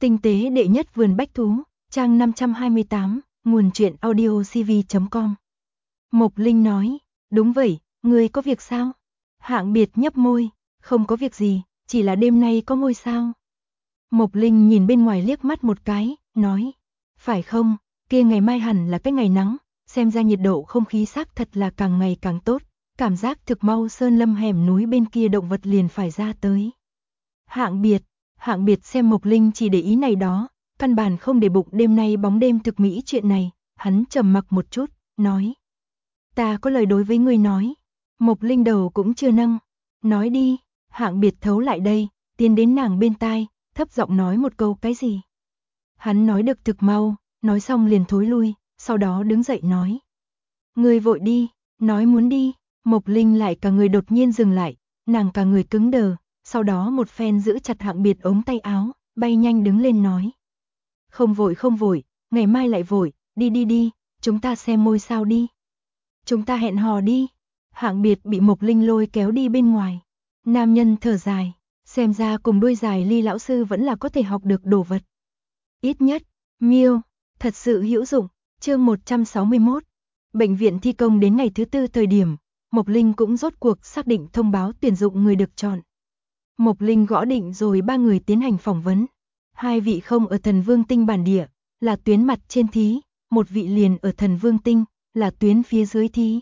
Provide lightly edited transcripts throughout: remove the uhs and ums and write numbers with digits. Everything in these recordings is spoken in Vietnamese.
Tinh tế đệ nhất vườn bách thú, trang 528, nguồn truyện audiocv.com. Mộc Linh nói, đúng vậy, ngươi có việc sao? Hạng Biệt nhấp môi, không có việc gì, chỉ là đêm nay có ngôi sao. Mộc Linh nhìn bên ngoài liếc mắt một cái, nói, phải không, kia ngày mai hẳn là cái ngày nắng, xem ra nhiệt độ không khí xác thật là càng ngày càng tốt, cảm giác thực mau sơn lâm hẻm núi bên kia động vật liền phải ra tới. Hạng Biệt xem Mộc Linh chỉ để ý này đó, căn bản không để bụng đêm nay bóng đêm thực mỹ chuyện này, hắn trầm mặc một chút, nói. Ta có lời đối với ngươi nói. Mộc Linh đầu cũng chưa nâng, nói đi. Hạng Biệt thấu lại đây, tiến đến nàng bên tai, thấp giọng nói một câu cái gì. Hắn nói được thực mau, nói xong liền thối lui, sau đó đứng dậy nói. Ngươi vội đi, nói muốn đi. Mộc Linh lại cả người đột nhiên dừng lại, nàng cả người cứng đờ, sau đó một phen giữ chặt Hạng Biệt ống tay áo, bay nhanh đứng lên nói. Không vội, ngày mai lại vội, đi, chúng ta xem ngôi sao đi. Chúng ta hẹn hò đi. Hạng Biệt bị Mộc Linh lôi kéo đi bên ngoài. Nam nhân thở dài, xem ra cùng đuôi dài Ly lão sư vẫn là có thể học được đồ vật. Ít nhất, miêu, thật sự hữu dụng. Chương 161. Bệnh viện thi công đến ngày thứ 4 thời điểm, Mộc Linh cũng rốt cuộc xác định thông báo tuyển dụng người được chọn. Mộc Linh gõ định rồi 3 người tiến hành phỏng vấn. 2 vị không ở Thần Vương Tinh bản địa, là tuyến mặt trên thí, 1 vị liền ở Thần Vương Tinh, là tuyến phía dưới thí.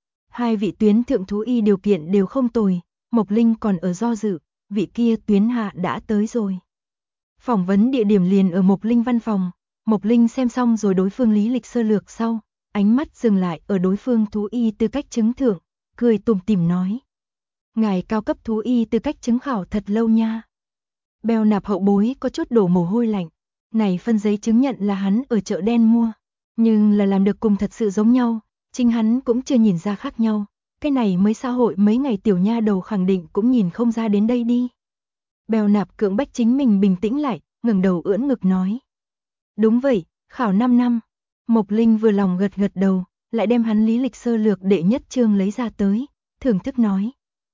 2 vị tuyến thượng thú y điều kiện đều không tồi, Mộc Linh còn ở do dự, vị kia tuyến hạ đã tới rồi. Phỏng vấn địa điểm liền ở Mộc Linh văn phòng, Mộc Linh xem xong rồi đối phương lý lịch sơ lược sau, ánh mắt dừng lại ở đối phương thú y tư cách chứng thượng, cười tủm tỉm nói. Ngài cao cấp thú y tư cách chứng khảo thật lâu nha. Bèo Nạp hậu bối có chút đổ mồ hôi lạnh, này phân giấy chứng nhận là hắn ở chợ đen mua, nhưng là làm được cùng thật sự giống nhau, chính hắn cũng chưa nhìn ra khác nhau, cái này mới xã hội mấy ngày tiểu nha đầu khẳng định cũng nhìn không ra đến đây đi. Bèo Nạp cưỡng bách chính mình bình tĩnh lại, ngẩng đầu ưỡn ngực nói. Đúng vậy, khảo 5 năm. Mộc Linh vừa lòng gật gật đầu, lại đem hắn lý lịch sơ lược đệ nhất chương lấy ra tới, thưởng thức nói.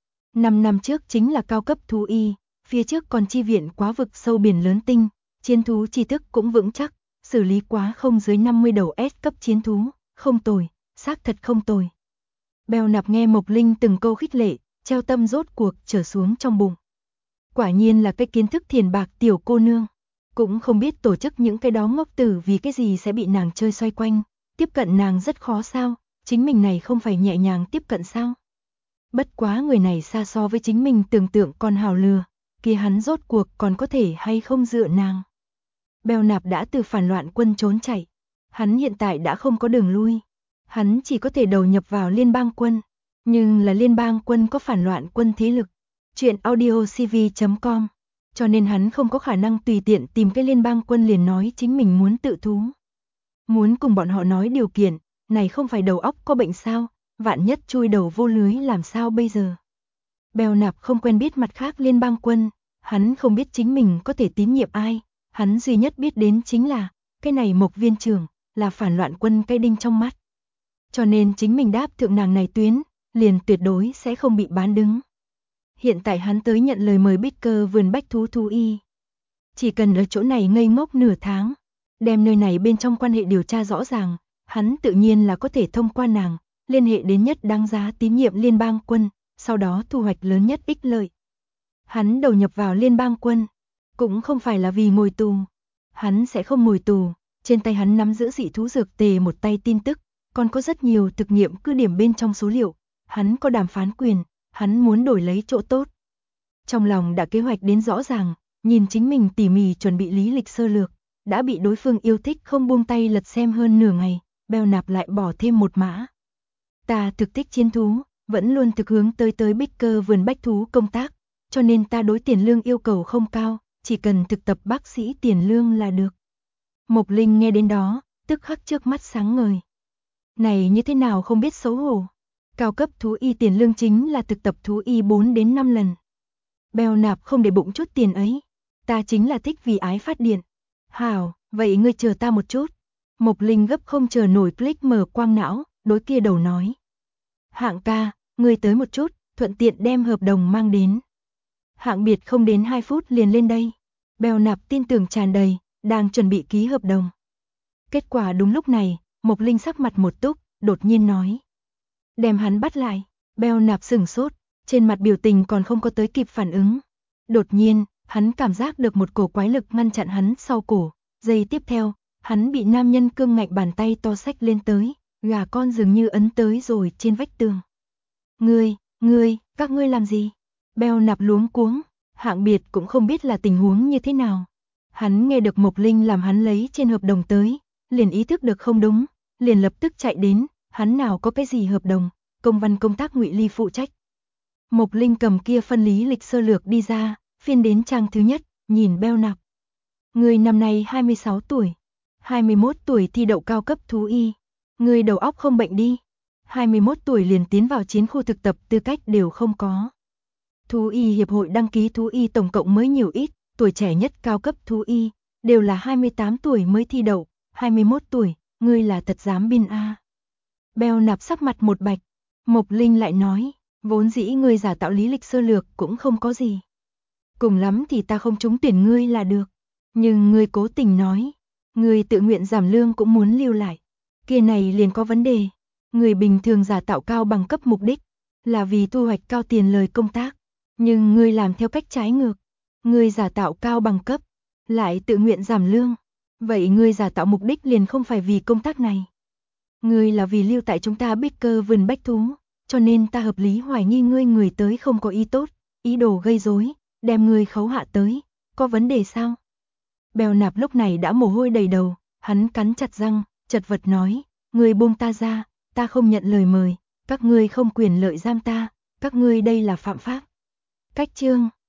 5 năm trước chính là cao cấp thú y, phía trước còn chi viện quá vực sâu biển lớn tinh, chiến thú tri thức cũng vững chắc, xử lý quá không dưới 50 đầu S cấp chiến thú, không tồi, xác thật không tồi. Bèo Nạp nghe Mộc Linh từng câu khích lệ, treo tâm rốt cuộc trở xuống trong bụng. Quả nhiên là cái kiến thức thiền bạc tiểu cô nương, cũng không biết tổ chức những cái đó ngốc tử vì cái gì sẽ bị nàng chơi xoay quanh, tiếp cận nàng rất khó sao, chính mình này không phải nhẹ nhàng tiếp cận sao. Bất quá người này xa so với chính mình tưởng tượng còn hào lừa, kia hắn rốt cuộc còn có thể hay không dựa nàng. Bèo Nạp đã từ phản loạn quân trốn chạy, hắn hiện tại đã không có đường lui, hắn chỉ có thể đầu nhập vào liên bang quân, nhưng là liên bang quân có phản loạn quân thế lực, chuyện audiocv.com, cho nên hắn không có khả năng tùy tiện tìm cái liên bang quân liền nói chính mình muốn tự thú. Muốn cùng bọn họ nói điều kiện, này không phải đầu óc có bệnh sao, vạn nhất chui đầu vô lưới làm sao bây giờ. Bèo Nạp không quen biết mặt khác liên bang quân, hắn không biết chính mình có thể tín nhiệm ai, hắn duy nhất biết đến chính là, cái này Mộc viên trưởng, là phản loạn quân cây đinh trong mắt. Cho nên chính mình đáp thượng nàng này tuyến, liền tuyệt đối sẽ không bị bán đứng. Hiện tại hắn tới nhận lời mời Bicker vườn bách thú thú y. Chỉ cần ở chỗ này ngây ngốc nửa tháng, đem nơi này bên trong quan hệ điều tra rõ ràng, hắn tự nhiên là có thể thông qua nàng, liên hệ đến nhất đáng giá tín nhiệm liên bang quân, sau đó thu hoạch lớn nhất ích lợi. Hắn đầu nhập vào liên bang quân, cũng không phải là vì ngồi tù. Hắn sẽ không ngồi tù, trên tay hắn nắm giữ dị thú dược tề một tay tin tức, còn có rất nhiều thực nghiệm cứ điểm bên trong số liệu, hắn có đàm phán quyền, hắn muốn đổi lấy chỗ tốt. Trong lòng đã kế hoạch đến rõ ràng, nhìn chính mình tỉ mỉ chuẩn bị lý lịch sơ lược, đã bị đối phương yêu thích không buông tay lật xem hơn nửa ngày, Bèo Nạp lại bỏ thêm một mã. Ta thực thích chiến thú, vẫn luôn thực hướng tới Bicker vườn bách thú công tác, cho nên ta đối tiền lương yêu cầu không cao, chỉ cần thực tập bác sĩ tiền lương là được. Mộc Linh nghe đến đó, tức khắc trước mắt sáng ngời. Này như thế nào không biết xấu hổ. Cao cấp thú y tiền lương chính là thực tập thú y 4 đến 5 lần. Bèo Nạp không để bụng chút tiền ấy. Ta chính là thích vì ái phát điện. Hảo, vậy ngươi chờ ta một chút. Mộc Linh gấp không chờ nổi click mở quang não, đối kia đầu nói. Hạng ca, ngươi tới một chút, thuận tiện đem hợp đồng mang đến. Hạng Biệt không đến 2 phút liền lên đây. Bèo Nạp tin tưởng tràn đầy, đang chuẩn bị ký hợp đồng. Kết quả đúng lúc này, Mộc Linh sắc mặt một túc, đột nhiên nói. Đem hắn bắt lại. Bèo Nạp sửng sốt, trên mặt biểu tình còn không có tới kịp phản ứng. Đột nhiên, hắn cảm giác được một cổ quái lực ngăn chặn hắn sau cổ. Giây tiếp theo, hắn bị nam nhân cương ngạnh bàn tay to xách lên tới, gà con dường như ấn tới rồi trên vách tường. Các ngươi làm gì? Bèo Nạp luống cuống, Hạng Biệt cũng không biết là tình huống như thế nào. Hắn nghe được Mộc Linh làm hắn lấy trên hợp đồng tới, liền ý thức được không đúng, liền lập tức chạy đến, hắn nào có cái gì hợp đồng, công văn công tác Ngụy Ly phụ trách. Mộc Linh cầm kia phân lý lịch sơ lược đi ra, phiên đến trang thứ nhất, nhìn Bèo Nạp. Người năm nay 26 tuổi, 21 tuổi thi đậu cao cấp thú y, người đầu óc không bệnh đi. 21 tuổi liền tiến vào chiến khu thực tập, tư cách đều không có. Thú y hiệp hội đăng ký thú y tổng cộng mới nhiều ít, tuổi trẻ nhất cao cấp thú y, đều là 28 tuổi mới thi đậu, 21 tuổi, ngươi là thật dám bin a. Bèo Nạp sắc mặt một bạch, Mộc Linh lại nói, vốn dĩ ngươi giả tạo lý lịch sơ lược cũng không có gì. Cùng lắm thì ta không trúng tuyển ngươi là được, nhưng ngươi cố tình nói, ngươi tự nguyện giảm lương cũng muốn lưu lại, kia này liền có vấn đề. Người bình thường giả tạo cao bằng cấp mục đích là vì thu hoạch cao tiền lời công tác, nhưng ngươi làm theo cách trái ngược. Ngươi giả tạo cao bằng cấp, lại tự nguyện giảm lương. Vậy ngươi giả tạo mục đích liền không phải vì công tác này. Ngươi là vì lưu tại chúng ta Bích Cơ vườn bách thú, cho nên ta hợp lý hoài nghi ngươi người tới không có ý tốt, ý đồ gây rối, đem ngươi khấu hạ tới, có vấn đề sao? Bèo Nạp lúc này đã mồ hôi đầy đầu, hắn cắn chặt răng, chật vật nói, ngươi buông ta ra, ta không nhận lời mời, các ngươi không quyền lợi giam ta, các ngươi đây là phạm pháp. Cách chương